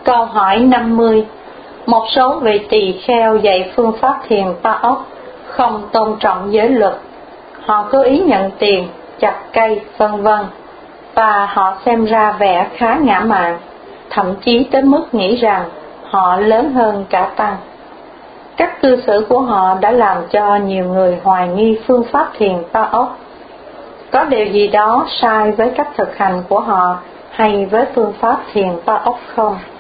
Câu hỏi 50. Một số vị tỳ kheo dạy phương pháp thiền Pa Ốc không tôn trọng giới luật. Họ cố ý nhận tiền, chặt cây, vân vân, và họ xem ra vẻ khá ngã mạn, thậm chí tới mức nghĩ rằng họ lớn hơn cả tăng. Cách cư xử của họ đã làm cho nhiều người hoài nghi phương pháp thiền Pa Ốc. Có điều gì đó sai với cách thực hành của họ hay với phương pháp thiền Pa Ốc không?